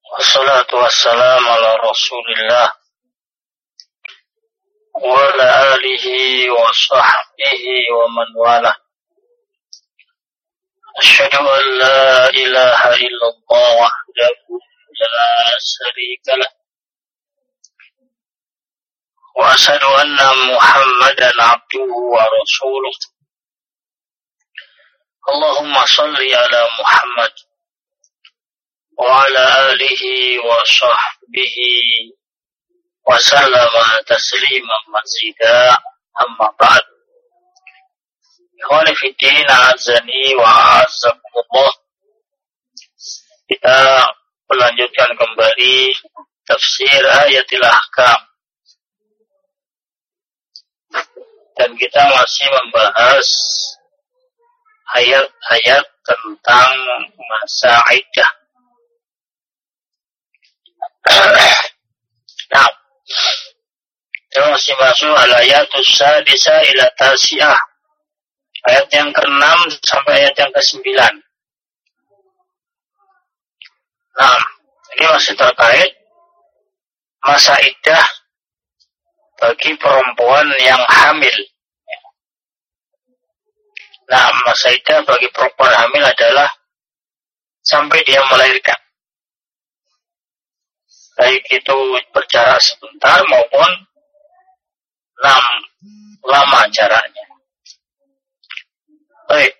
Wassalatu wassalamu ala Rasulillah wa ala alihi wa sahbihi wa man wala. Asyhadu an la ilaha illallah wahdahu la syarika lah. Wa asyhadu anna Muhammadan abduhu wa rasuluh. Allahumma shalli ala Muhammad wa ala alihi wa sahbihi wa sallama tasliman mazida, amma ba'd. Ikhwani fi din, azani wa azakumullah. Kita melanjutkan kembali tafsir ayatil ahkam, dan kita masih membahas ayat-ayat tentang masa iddah. Nah, kita masih masuk al-ayatus sadisa ila tasi'ah, ayat yang ke-6 sampai ayat yang ke-9. Nah, ini masih terkait masa iddah bagi perempuan yang hamil. Nah, masa iddah bagi perempuan hamil adalah sampai dia melahirkan, baik itu berjarak sebentar maupun lama jaraknya. Baik.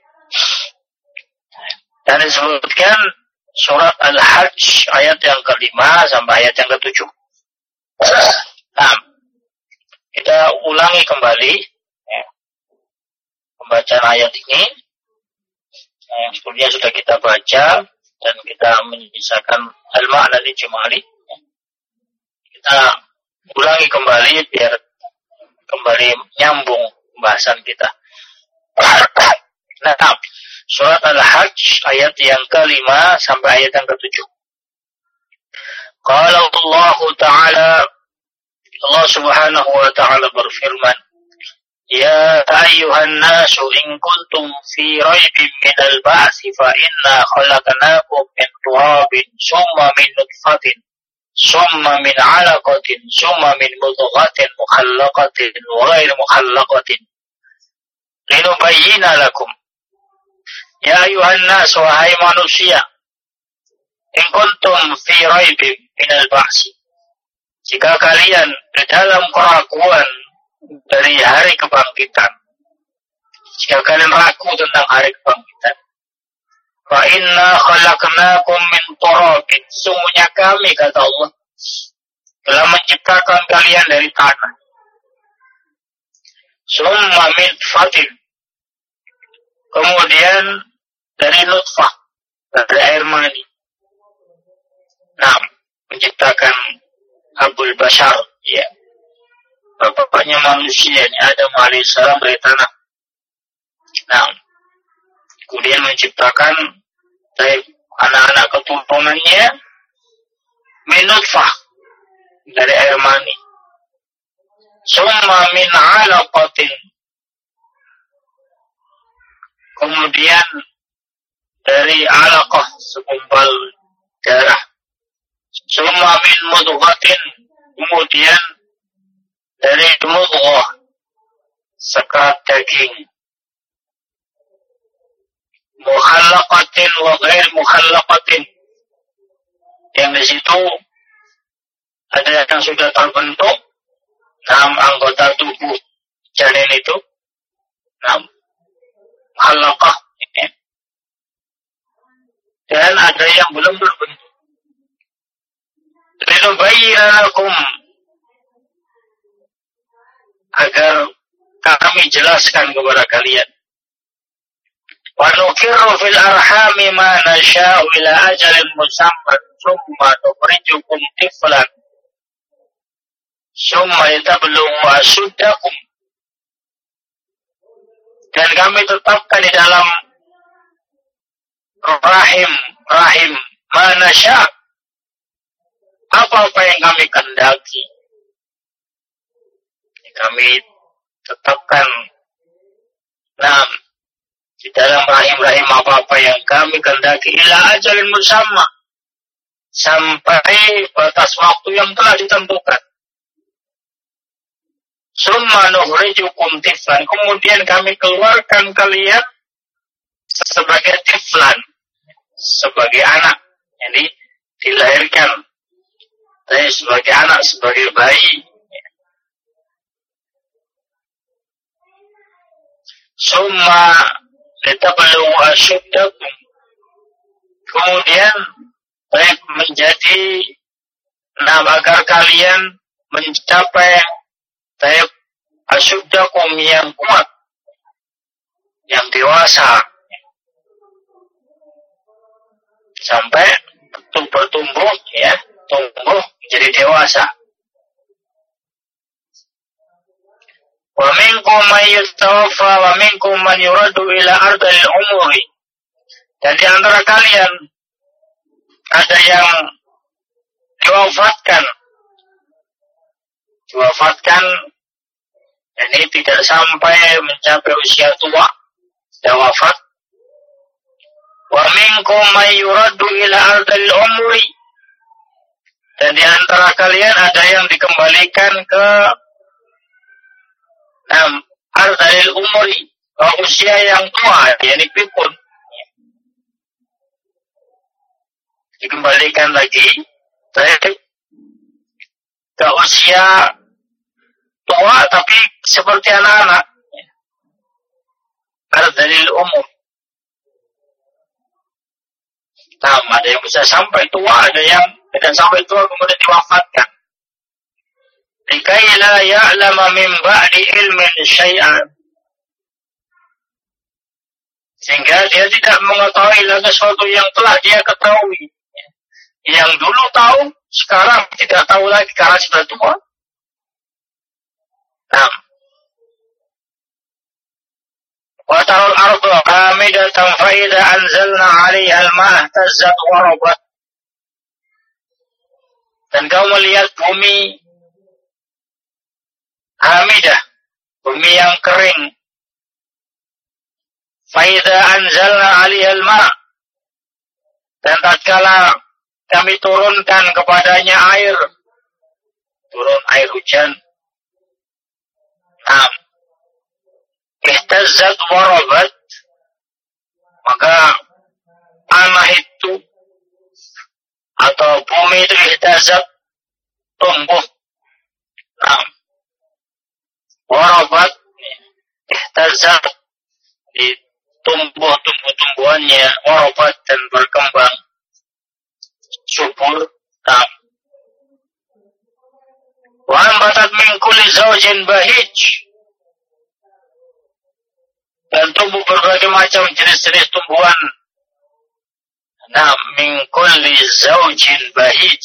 Dan disebutkan surat Al-Hajj ayat yang ke-5 sampai ayat yang ke-7. Nah, kita ulangi kembali pembacaan ayat ini yang sebelumnya sudah kita baca, dan kita menyisakan al-ma'na al-ijmali. Kita ulangi kembali biar kembali nyambung pembahasan kita. Nah, surat Al-Hajj ayat yang ke-5 sampai ayat yang ke-7. Qala Allah Ta'ala, Allah Subhanahu wa Ta'ala berfirman, Ya ayyuhan nasu in kuntum fi raibin minal ba'si fa inna khalaqnakum min turabin summa min nutfatin summa min 'alaqatin summa min mudghatin mukhallaqatin wa ghairu mukhallaqatin linubayyina lakum. Ya ayyuhan nasu, wahai manusia, in kuntum fi raibin minal ba'si, jika kalian di dalam keraguan dari hari kebangkitan, jika kalian ragu tentang hari kebangkitan, fa inna khalaqnakum min turabin, sungguhnya kami, kata Allah, telah menciptakan kalian dari tanah, summa min fatin, kemudian dari nutfah, dari air mani. Nah, menciptakan Abul Bashar, ya, bapaknya manusia, Adam alaihissalam, dari tanah. Nah, kemudian menciptakan dari anak-anak keturunannya min nutfah, dari air mani. Summa min 'alaqatin, kemudian dari 'alaqah, segumpal darah. Summa min mudghatin, kemudian dari mudghah, sekerat daging. Mukhallaqatin wa ghair mukhallaqatin, yang di situ ada yang sudah terbentuk 6 anggota tubuh janin itu, 6 mukhallaqah, dan ada yang belum berbentuk. Linubayyina lakum, agar kami jelaskan kepada kalian. Wa nuqirru fil arhami ma nasha'u ila ajalin musamman thumma nukhrijukum tiflan thumma litablughu ashuddakum, dan kami tetapkan di dalam rahim ma nasha', apa-apa yang kami kehendaki. Kami tetapkan di dalam rahim-rahim apa-apa yang kami kehendaki, ila ajalin musamma, sampai batas waktu yang telah ditentukan. Summa nukhrijukum tiflan, kemudian kami keluarkan kalian sebagai tiflan, sebagai anak. Jadi dilahirkan sebagai anak, sebagai bayi. Summa litablu asyuddakum, kemudian menjadi agar kalian mencapai asyuddakum yang kuat, yang dewasa, sampai bertumbuh, ya, tumbuh menjadi dewasa. Wa minkum man yustawaffa wa minkum man yuraddu ila ardhil umuri. Dan di antara kalian ada yang diwafatkan, ini tidak sampai mencapai usia tua, sudah wafat. Wa minkum man yuraddu ila ardhil umuri. Dan di antara kalian ada yang dikembalikan ke ardhil umuri, ke usia yang tua, yakni pikun. Dikembalikan lagi ke usia tua tapi seperti anak-anak. Ardhil umur. Ada yang bisa sampai tua, ada yang tidak sampai tua kemudian diwafatkan. Likai la ya'lama min ba'di ilmin syai'an. Sehingga dia tidak mengetahui lagi sesuatu yang telah dia ketahui. Yang dulu tahu, sekarang tidak tahu lagi karena sudah tua. Wa taral ardu hamidatan fa idza anzalna 'alaiha al-ma'a ihtazzat wa rabat. Dan kau melihat bumi hamidah, bumi yang kering. Fa idza anzalna 'alaiha al-ma', dan tatkala kami turunkan kepadanya air, turun air hujan. Ihtazzat wa rabat, maka tanah itu atau bumi itu ihtazzat, tumbuh. Wa rabat, ihtazzat, ditumbuh tumbuh-tumbuhannya, wa rabat, dan berkembang subur. Wa ambatat min kulli zawjin bahij, dan tumbuh berbagai macam jenis-jenis tumbuhan. Min kulli zawjin bahij,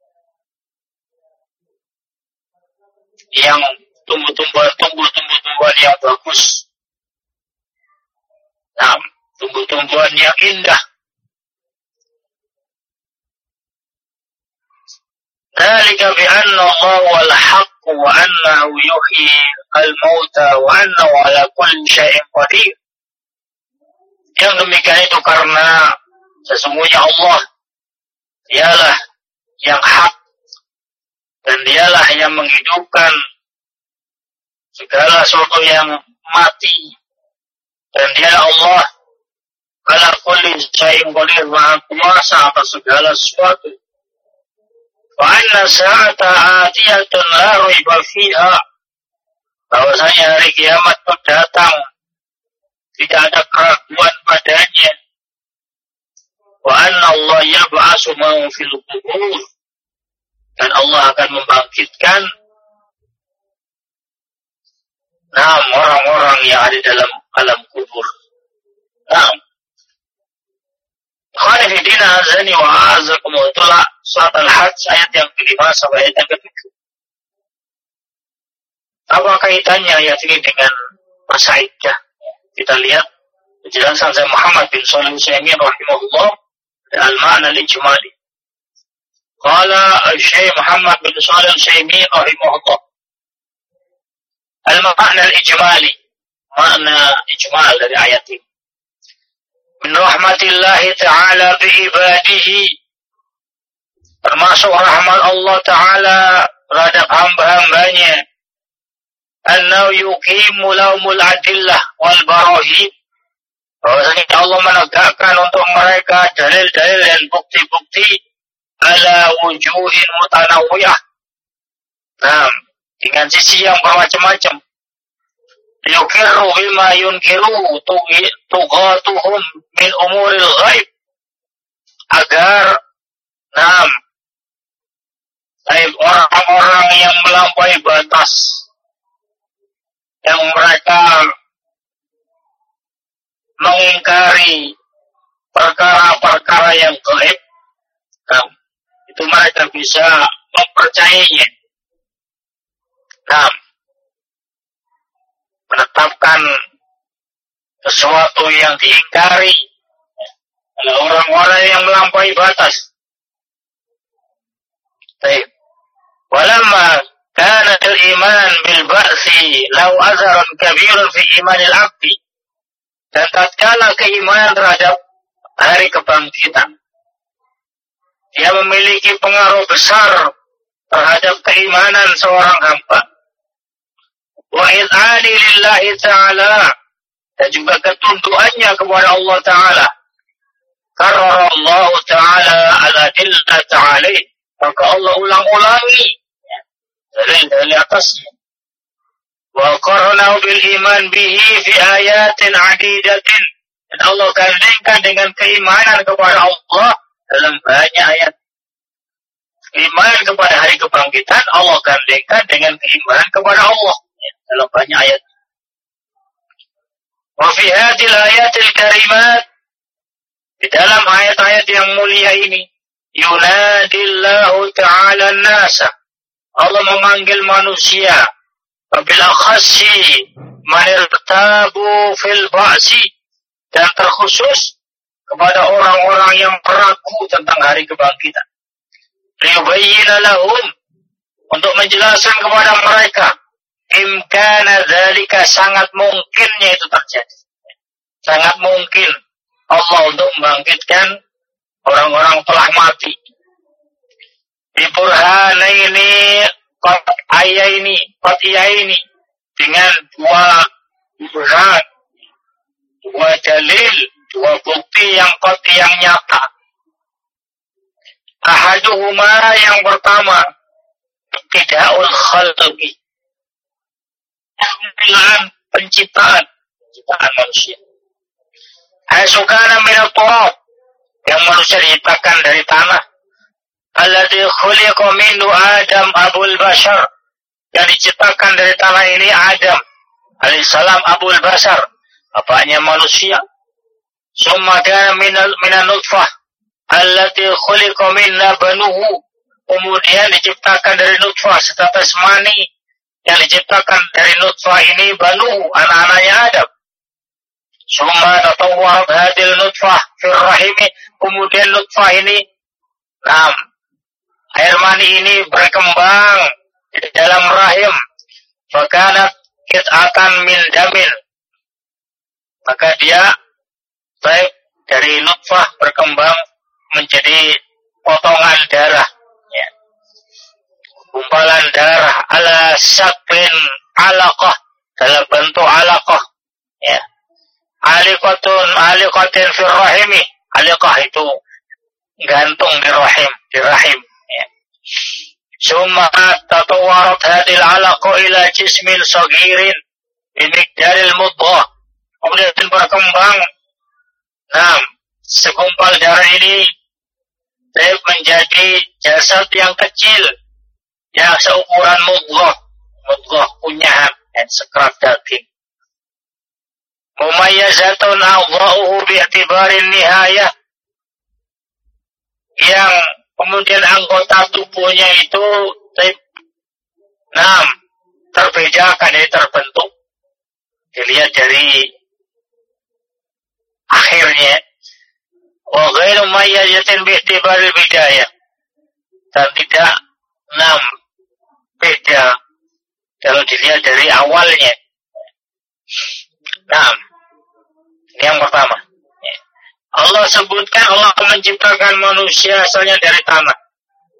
yang tumbuh-tumbuhan yang bagus. Tumbuh-tumbuhan yang indah. Dzalika bi anna Allah wal haqq wa annahu yuhyi al-mauta wa annahu ala kulli syai'in qadir. Yang demikian itu karena sesungguhnya Allah dialah yang hak dan dialah yang menghidupkan segala sesuatu yang mati, dan dialah Allah ala kulli syai'in qadir, maha kuasa atas segala sesuatu. Wa anna sa'ata atiyatun la raiba fiha, bahwasanya hari kiamat itu datang, tidak ada keraguan padanya. Wa anna Allah yab'atsu man fil qubur, dan Allah akan membangkitkan orang-orang yang ada dalam alam kubur. Khalifidina azani wa azakumullah, surat Al-Hajj ayat yang ke-5 sampai ayat yang ke-7. Apa kaitannya ayat ini dengan masa iddah? Kita lihat penjelasan Syekh Muhammad bin Shalih Al-Utsaimin rahimahullah al-ma'na al-ijmali. Qala Syekh Muhammad bin Shalih Al-Utsaimin rahimahullah, al-ma'na al-ijmali, makna ijmal dari ayat ini. Min rahmatillahi ta'ala bi'ibadihi, termasuk rahmat Allah Ta'ala terhadap hamba-hambanya, annahu yuqimu lahumul adillah wal barahin, bahwasanya Allah menegakkan untuk mereka dalil-dalil dan bukti-bukti ala wujuhin mutanawwiyah, nah, dengan sisi yang bermacam-macam, yuqirru bima yunkiru tughatuhum min umuril ghaib, agar orang-orang yang melampaui batas, yang mereka mengingkari perkara-perkara yang gaib, itu mereka bisa mempercayainya. Menetapkan sesuatu yang diingkari oleh orang-orang yang melampaui batas. Baik. Walamma kana al-iman bil ba'si law azharan kabiran fi iman al-'abdi, dan tatkala keimanan terhadap hari kebangkitan dia memiliki pengaruh besar terhadap keimanan seorang hamba, wa iz'ani lillahi ta'ala, dan juga ketundukannya kepada Allah Ta'ala, karena Allah Ta'ala al-adillah ta'ala, maka Allah ulang-ulangi dari atasnya, wa qarnahu bil iman bihi fi ayatin adidatin, dan Allah gandengkan dengan keimanan kepada Allah dalam banyak ayat. Keimanan kepada hari kebangkitan Allah gandengkan dengan keimanan kepada Allah dalam banyak ayat. Wa fi hadhil ayatil karimat, di dalam ayat-ayat yang mulia ini, yunadillahu ta'ala an-nasa, Allah memanggil manusia, wabil akhassi man irtabu fil ba'si, dan terkhusus kepada orang-orang yang ragu tentang hari kebangkitan, liyubayyina lahum, untuk menjelaskan kepada mereka, imkana dzalika, sangat mungkinnya itu terjadi, sangat mungkin Allah untuk membangkitkan orang-orang telah mati. Biburhanaini qat'iyaini, dengan dua burhan, dua dalil, dua bukti yang qat'i, yang nyata. Ahaduhuma, yang pertama, ibtida'ul khalqi, penciptaan manusia. Hasukana minat turab, yang manusia diciptakan dari tanah. Alladhi khuliqa minhu Adam abul bashar, yang diciptakan dari tanah ini Adam alaihissalam abul bashar, bapaknya manusia. Summa kana minan nutfah allati khuliqa minha banuhu, kemudian diciptakan dari nutfah, setetes mani yang diciptakan dari nutfah ini banuhu, anak-anaknya Adam. Summa tatawwarat hadil nutfah fir rahimi, kemudian nutfah ini, air mani ini berkembang di dalam rahim. Fakanat qit'atan min damin, maka dia dari nutfah berkembang menjadi potongan darah, gumpalan darah, ala saklin alaqah, dalam bentuk alaqah, aliqatin fir rahimi, aliqah itu gantung di rahim. Summa tatawwarat hadil alaqah ila jismin saghirin bimiqdaril mudghah, kemudian berkembang segumpal darah ini menjadi jasad yang kecil yang seukuran mudghah kunyahan dan sekerat daging. Mumayyazatun a'dha'uhu bi'tibarin nihayah, yang kemudian anggota tubuhnya itu terbedakan, jadi terbentuk, dilihat dari akhirnya. Wa ghairu mayyazatin bi'tibaril bidayah, dan tidak beda kalau dilihat dari awalnya. Yang pertama, Allah sebutkan Allah menciptakan manusia asalnya dari tanah.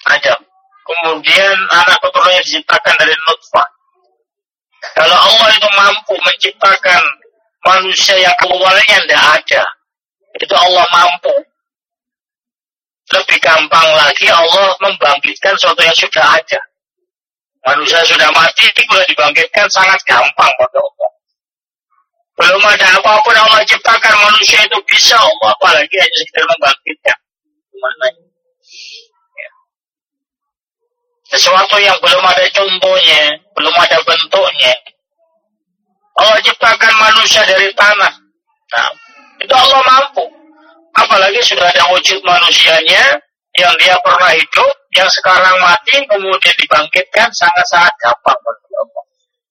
Adam. Kemudian anak keturunannya diciptakan dari nutfah. Kalau Allah itu mampu menciptakan manusia yang awalnya tidak ada, itu Allah mampu. Lebih gampang lagi Allah membangkitkan sesuatu yang sudah ada. Manusia sudah mati, boleh dibangkitkan sangat gampang bagi Allah. Belum ada apapun Allah ciptakan, manusia itu bisa Allah, apalagi hanya sekedar membangkitkan. Gimana? Ya. Sesuatu yang belum ada contohnya, belum ada bentuknya. Allah ciptakan manusia dari tanah. Nah, itu Allah mampu. Apalagi sudah ada wujud manusianya yang dia pernah hidup, yang sekarang mati, kemudian dibangkitkan sangat-sangat gampang bagi Allah.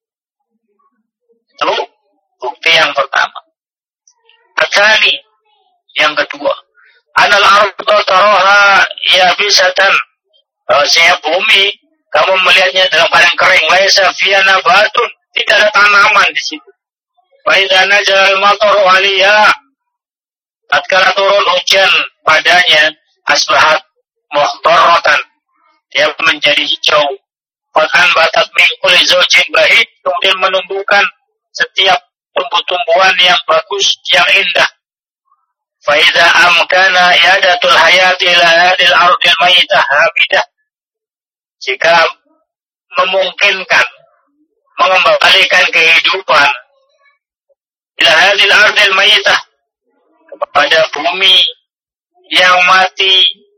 Itu bukti yang pertama. Atsani, yang kedua. Anal ardu taraha yabisatan. Bahwasanya bumi, kamu melihatnya dalam keadaan kering. Laisa fiha nabatun. Tidak ada tanaman di situ. Fa idza nazala al-mataru 'alaiha, tatkala turun hujan padanya, asbahat muhtaratan, dia menjadi hijau. Qad batat min kulli zawjin bahid, kemudian menumbuhkan setiap tumbuh-tumbuhan yang bagus, yang indah. Fa idza amkana i'adatul hayati ila hadil ardil mayyitah hamidah, jika memungkinkan mengembalikan kehidupan ila hadil ardil mayyitah, kepada bumi yang mati,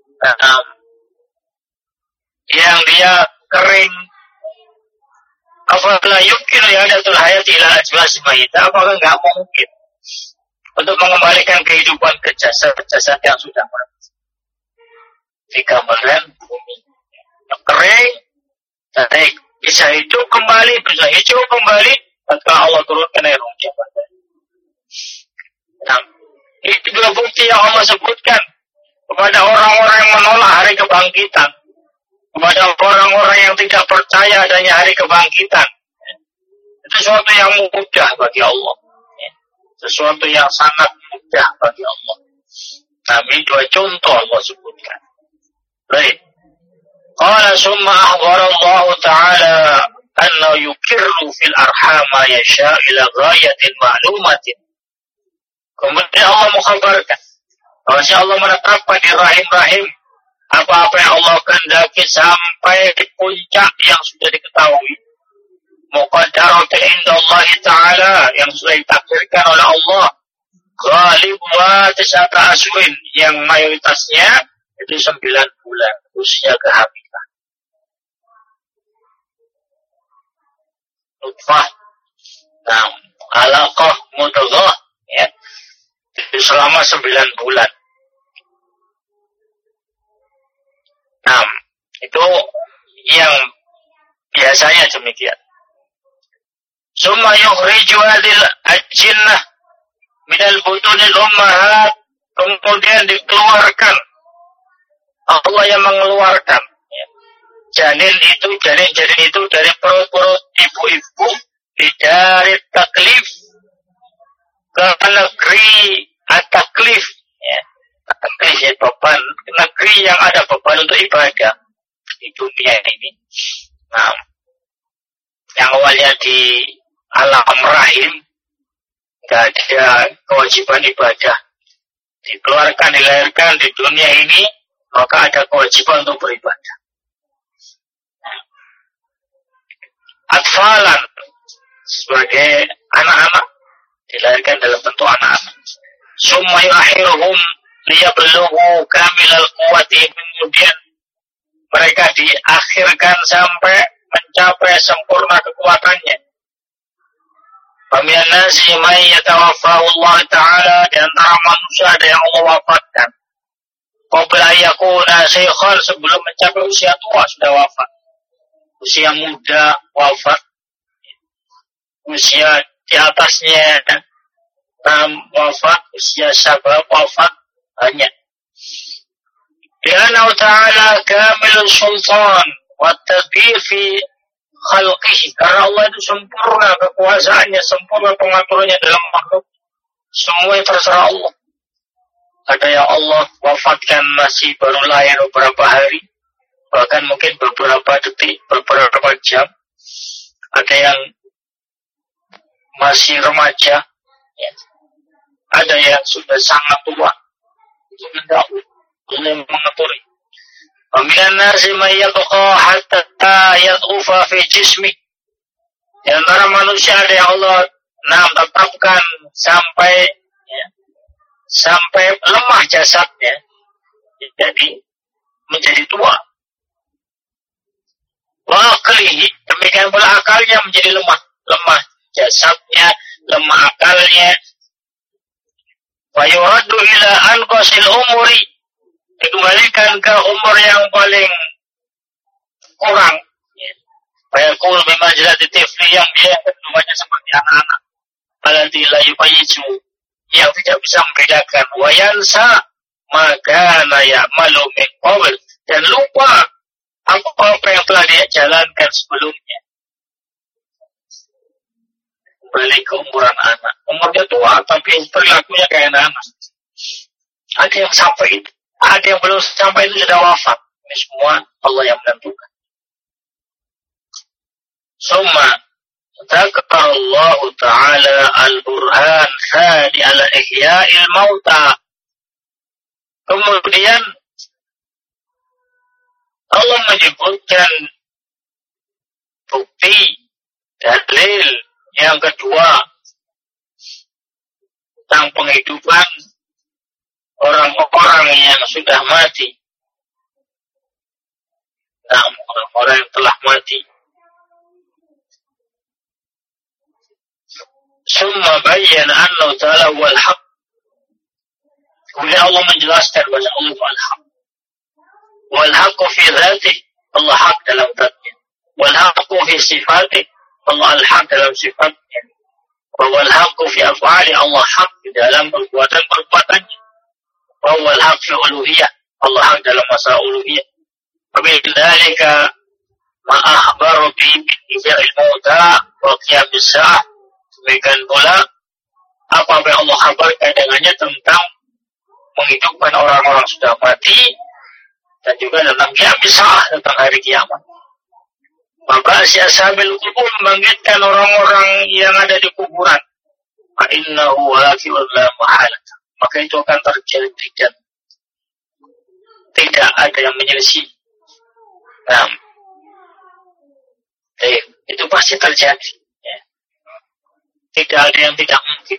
yang dia kering. Apakah yumkin i'adatul hayati ila ajwasi mayyitah? Apakah enggak mungkin untuk mengembalikan kehidupan ke jasad-jasad yang sudah mati? Digambarkan bumi yang kering, dan bisa hidup kembali, bisa hijau kembali, ketika Allah turunkan air hujan padanya. Nah, itu dua bukti yang Allah sebutkan kepada orang-orang yang menolak hari kebangkitan, kepada orang-orang yang tidak percaya adanya hari kebangkitan. Itu sesuatu yang mudah bagi Allah, sesuatu yang sangat mudah bagi Allah. Tapi dua contoh Allah sebutkan. Baik. Qala summa akhbara Allah Ta'ala annahu yukirru fil arham ma yasha ila ghayatin ma'lumatin. Kemudian Allah mengkhabarkan bahwa Allah menetapkan di rahim-rahim apa-apa yang Allah kehendaki sampai puncak yang sudah diketahui. Muqaddaratu indallahi Ta'ala, yang sudah ditakdirkan oleh Allah. Ghalibuha tis'ata aswin, yang mayoritasnya itu 9 bulan usia kehamilan. Nutfah, alaqah, mudghah, ya. Itu selama 9 bulan. Itu yang biasanya demikian. Summa yukhriju hadil ajinnah minal butunil ummahat, kemudian dikeluarkan, Allah yang mengeluarkan, ya, janin itu dari perut-perut ibu-ibu, dari taklif ke negeri at-taklif, ya. Taklif ya, beban, negeri yang ada beban untuk ibadah di dunia ini. Nah, yang awalnya di alam rahim tidak ada kewajiban ibadah, dikeluarkan, dilahirkan di dunia ini, maka ada kewajiban untuk beribadah. Atfalan, sebagai anak-anak, dilahirkan dalam bentuk anak-anak. Summa yu'akhiruhum liyablugu kamilal quwwati, kemudian mereka diakhirkan sampai mencapai sempurna kekuatannya. Famin nasi man yatawaffahu Allah Ta'ala, di antara manusia ada yang Allah wafatkan. Qabla yakuna shaykhan, sebelum mencapai usia tua sudah wafat. Usia muda wafat. Usia di atasnya wafat, usia sabab wafat, banyak. Lianna Ta'ala kamilul sultan wa tadbir fi khalqihi, karena Allah itu sempurna kekuasaannya, sempurna pengaturannya dalam makhluk. Semua terserah Allah. Ada yang Allah wafatkan masih baru lahir beberapa hari, bahkan mungkin beberapa detik, beberapa jam. Ada yang masih remaja, ya. Ada yang sudah sangat tua. Itu tidak boleh mengaturi. Waminan nasi mayyabqa hatta yad'ufa fi jismi. Di antara manusia ada yang Allah tetapkan sampai lemah jasadnya, jadi menjadi tua. Wa aqlihi, demikian pula akalnya menjadi lemah jasadnya, lemah akalnya. Wa yuraddu ila anqasil umuri, dikembalikan ke umur yang paling kurang. Wa yaqul bimanzilati tifli, yang dia keduanya seperti anak-anak. Alladzi la yubayyizu, yang tidak bisa membedakan. Wa yansa maka la ya'malu min qabl, dan lupa apa yang telah dia jalankan sebelumnya. Kembali ke umuran anak. Umurnya tua tapi perilakunya kayak anak. Ada yang sampai itu, ada yang belum sampai itu sudah wafat. Ini semua Allah yang menentukan. Summa dzakara Allah Ta'ala al-burhan tsani ala ihya'il mauta. Kemudian Allah menyebutkan bukti, dalil yang kedua tentang penghidupan orang-orang yang sudah mati. Orang-orang yang telah mati. Summa bayyana annahu ta'ala wal haq. Kemudian Allah menjelaskan bahwa Allah al-haq. Wal haqqu fi dzatih, Allah hak dalam zatnya. Wal haqqu fi sifatih, Allah al-haq dalam sifatnya. Wal haqqu fi af'ali, Allah hak dalam perbuatan-perbuatannya. Wal haq fi uluhiyah, Allah hak dalam masalah uluhiyah. Wabidzalika ma akhbaru bi ihya'il mauta wa qiyamis sa'ah. Demikian pula apa yang Allah kabarkan dengannya tentang menghidupkan orang-orang sudah mati, dan juga tentang qiyamis sa'ah, tentang hari kiamat. Mabasi ashabil kubur, membangkitkan orang-orang yang ada di kuburan. Fa innahu waqi'un la mahalat. Maka itu akan terjadi, tidak ada yang menyelisih. Itu pasti terjadi. Ya. Tidak ada yang tidak mungkin.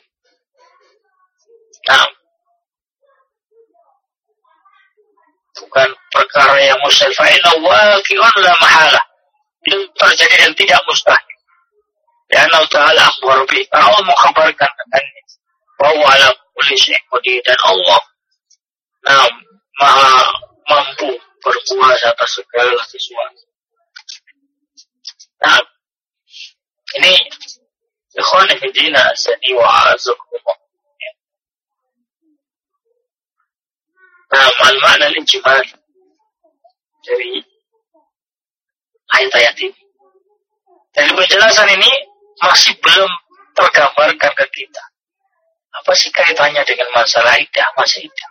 Bukan perkara yang mustahil. Fa innahu waqi'un la mahalah. Itu terjadi dan tidak mustahil. Dan Allah Ta'ala akhbar bih, Allah mengkhabarkan dengannya bahwa ala kulli syai'in qadir, dan Allah maha mampu berkuasa atas segala sesuatu. Ini ikhwan fillah azani wa azakumullah. Al-makna al-ijmal dari ayat-ayat ini. Dan penjelasan ini masih belum tergambarkan ke kita. Apa sih kaitannya dengan masalah idah? Masih idah.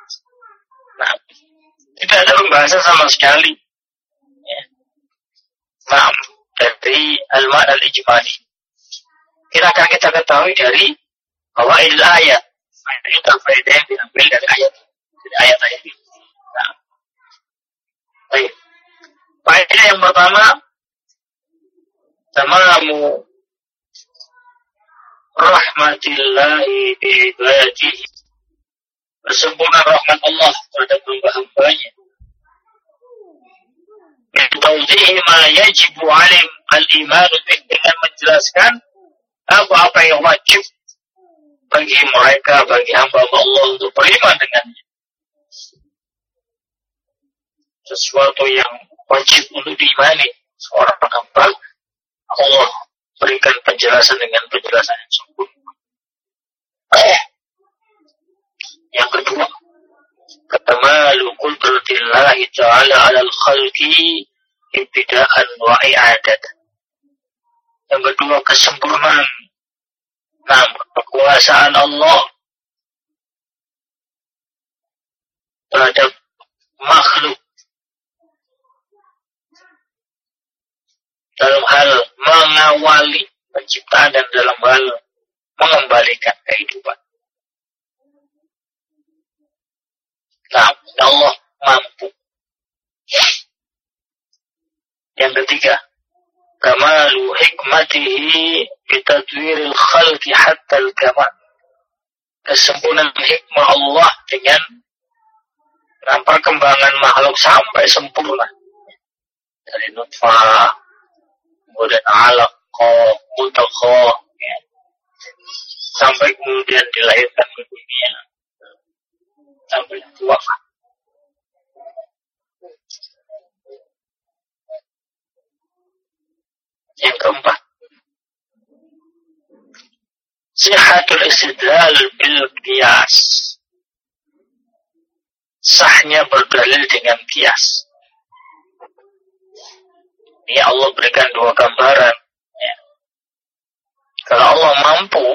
Tidak ada pembahasan sama sekali. Ya. Dari al-makna al-ijmali. Akan kita ketahui dari fawaidul ayat. Itu faedah yang diambil dari ayat-ayat ini. Baik. Faedah yang pertama, tamamu rahmatillahi bi'ibadihi, sempurna rahmat Allah terhadap hamba-hambanya. Bitawdihi ma yajibu alim al-iman, dengan menjelaskan apa-apa yang wajib bagi mereka, bagi hamba Allah untuk beriman dengannya. Sesuatu yang wajib untuk diimani seorang hamba, Allah berikan penjelasan dengan penjelasan yang sempurna. Yang kedua, kamalu qudratillahi ta'ala 'alal khalqi ibtida'an wa i'adatan. Yang kedua, kesempurnaan kekuasaan Allah terhadap makhluk kembali penciptaan dan dalam hal mengembalikan kehidupan. Nah, Allah mampu. Yang ketiga, kamalu hikmatihi bitadwiril khalqi hatta al-kamal. Kesempurnaan hikmah Allah dengan perkembangan makhluk sampai sempurna. Dari nutfah, kemudian alaqah, mudghah, ya. Sampai kemudian dilahirkan ke dunia, sampai wafat. Yang keempat, sihhatul istidlal bil qiyas. Sahnya berdalil dengan qiyas. Ini Allah berikan dua gambaran. Ya. Kalau Allah mampu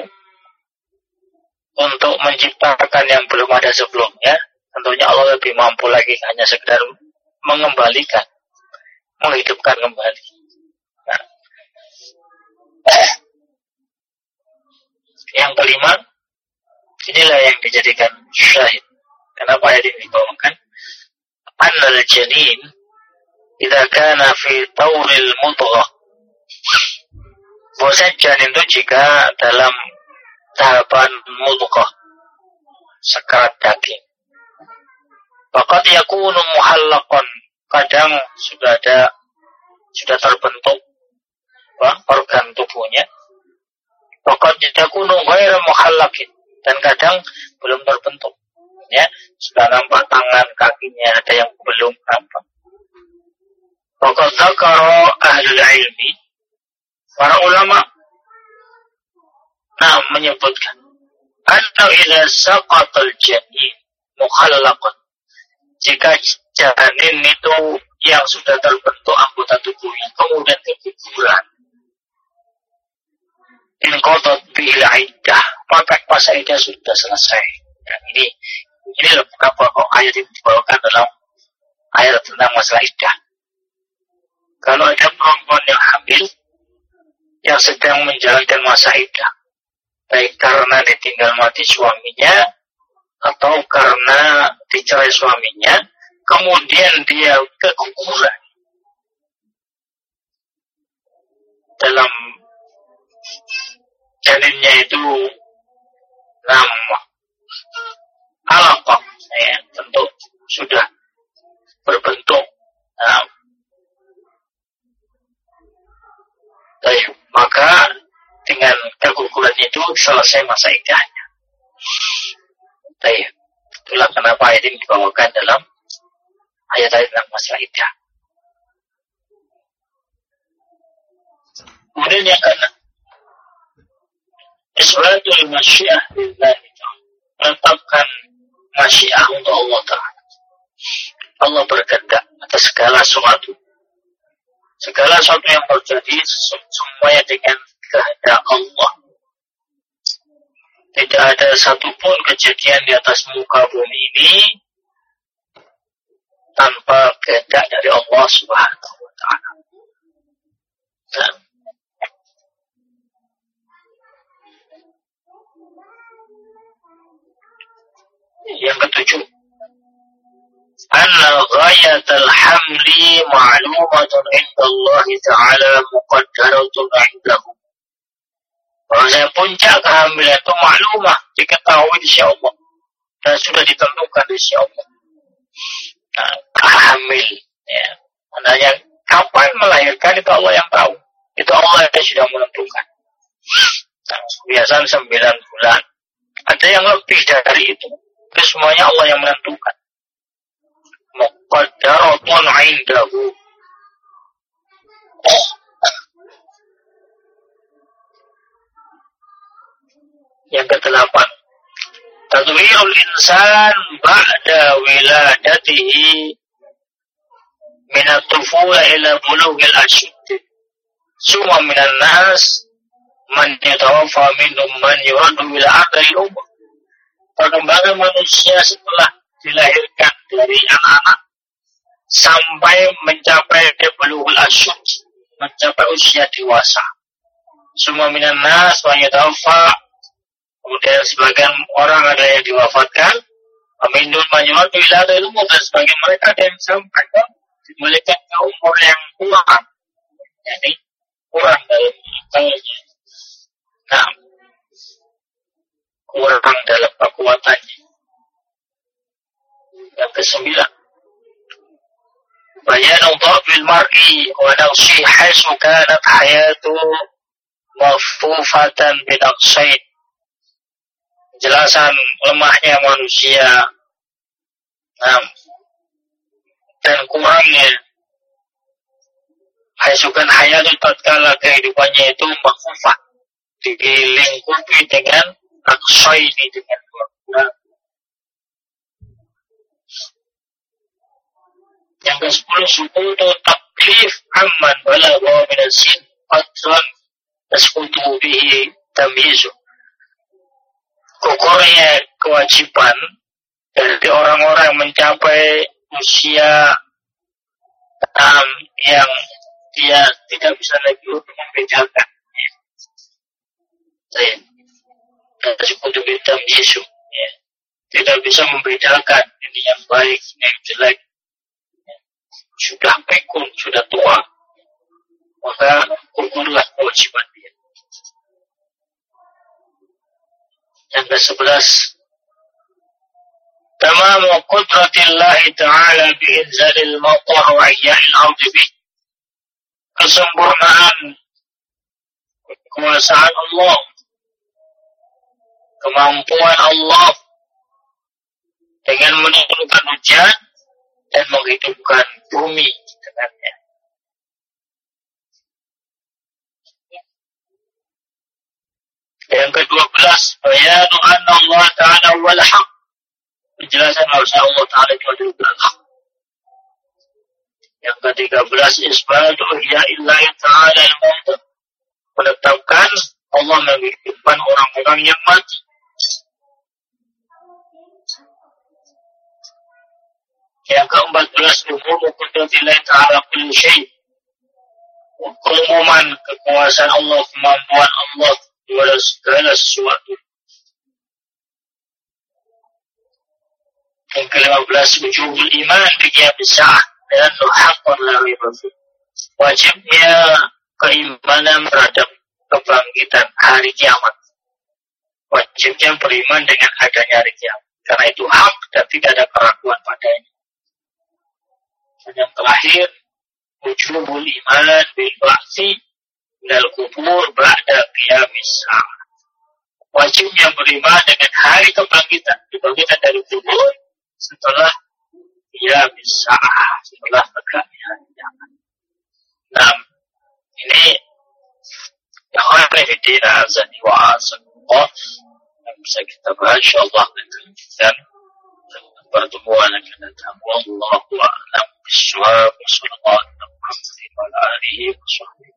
untuk menciptakan yang belum ada sebelumnya, tentunya Allah lebih mampu lagi hanya sekedar mengembalikan, menghidupkan kembali. Nah. Yang kelima, inilah yang dijadikan syahid. Kenapa ayat ini dibawakan? Annal janin idza kana fi tawril mudghah. Bahwa janin itu jika dalam tahapan mudghah, sekarat daging, faqad yakunu muhallaqan, kadang sudah terbentuk organ tubuhnya. Faqad yakunu ghairu muhallaqin, dan kadang belum terbentuk. Ya, sudah nampak tangan, kakinya, ada yang belum nampak. Faqad dzakara ahlul ilmi, para ulama menyebutkan anna idza saqatal janin mukhallaqan, jika janin itu yang sudah terbentuk anggota tubuhnya kemudian keguguran, in qadat bil iddah, maka masa iddah sudah selesai. Dan ini kenapa ayat ini dibawakan dalam ayat tentang masalah iddah. Kalau ada perempuan yang hamil yang sedang menjalankan masa iddah, baik karena ditinggal mati suaminya atau karena dicerai suaminya, kemudian dia keguguran dalam janinnya itu alaqah, ya, tentu sudah berbentuk. Maka dengan keguguran itu selesai masa iddahnya. Itulah kenapa ayat ini dibawakan dalam ayat-ayat tentang masalah iddah. Kemudian yang keenam, isbatul masyiah lillahi ta'ala, menetapkan masyiah untuk Allah Ta'ala. Allah berkehendak atas segala sesuatu. Segala sesuatu yang terjadi semuanya dengan kehendak Allah. Tidak ada satupun kejadian di atas muka bumi ini tanpa kehendak dari Allah Subhanahu wa Ta'ala. Yang ketujuh, anna ghayatal hamli ma'lumatun inda Allah Ta'ala muqaddaratun indahu. Bahwasanya puncak kehamilan itu maklumah, diketahui di sisi Allah dan sudah ditentukan di sisi Allah. Hamil, ya, maknanya kapan melahirkan itu Allah yang tahu. Itu Allah yang sudah menentukan. Biasanya 9 bulan. Ada yang lebih dari itu. Itu semuanya Allah yang menentukan. Muqaddaratun indahu. Yang ke-8, tadwirul insan ba'da wiladatihi minat tufula ila bulughil ashud. Summa minan nas man yatawaffa minhum man yuradu ila ardil umur. Perkembangan manusia setelah dilahirkan dari anak-anak sampai mencapai bulughul ashud, mencapai usia dewasa. Semua minan nas wa yatawaffa. Kemudian sebagian orang ada yang diwafatkan. Aminun manyuratu ila ilmu, dan sebagian mereka ada yang sampai ke mereka ke umur yang kurang. Jadi kurang dalam akalnya. Nah, kurang dalam kekuatannya. Yang kesembilan, bayanu dha'fil mar'i wa naqsi haitsu kanat hayatu mafufatan binaqsain. Jelasan lemahnya manusia, nah, dan kurangnya haitsukan hayatu tatkala kehidupannya itu mafufah, dilingkupi dengan naqsaini, dengan dua kurang. Yang ke-10, sukutu taklif amman balagha min as-sin qadran tasqutu bihi tamyizu. Gugurnya kewajiban dari orang-orang mencapai usia yang dia tidak bisa lagi untuk membedakan. Tasqutu bihi tamyizu, tidak bisa membedakan ini yang baik, ini yang jelek. Sudah pikun, sudah tua, maka gugurlah kewajiban dia. Yang ke-11, tamamu qudratillahi ta'ala bi'inzalil matar wa ihya'il ardi bih. Kesempurnaan kekuasaan Allah, kemampuan Allah dengan menurunkan hujan dan menghidupkan bumi dengannya. Yang ke-12, bayanu anna Allah Ta'ala wal haq. Penjelasan bahwa Allah Ta'ala itu adalah hak. Yang ke-13, isbatu ihya'illahi Ta'ala al-maut. Menetapkan Allah menghidupkan orang-orang yang mati. Yang ke-14, umumu qudratillahi Ta'ala kulli syai'. Keumuman kekuasaan Allah, kemampuan Allah kepada segala sesuatu. Yang ke-15, wujubul iman biqiyamis sa'ah dan haqqan la raiba fih. Wajibnya keimanan terhadap kebangkitan hari kiamat. Wajibnya beriman dengan adanya hari kiamat, karena itu hak dan tidak ada keraguan padanya. Dan yang terakhir, wujubul iman bil ba'tsi minal kubur ba'da qiyamis sa'ah. Wajibnya beriman dengan hari kebangkitan, dibangkitkan dari kubur setelah qiyamis sa'ah, setelah tegaknya hari kiamat. Nah, ini Khairuddin azani wa azanullah yang bisa kita bahas insyaallah dan pertemuan yang akan datang. Wallahu a'lam bishawab. Wassallallahu ala alihi wa sahbihi.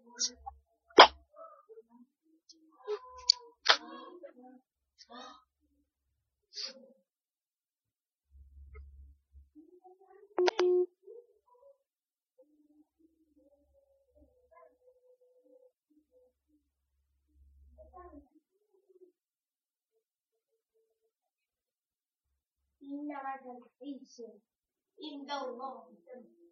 إن هذا العيش عند الله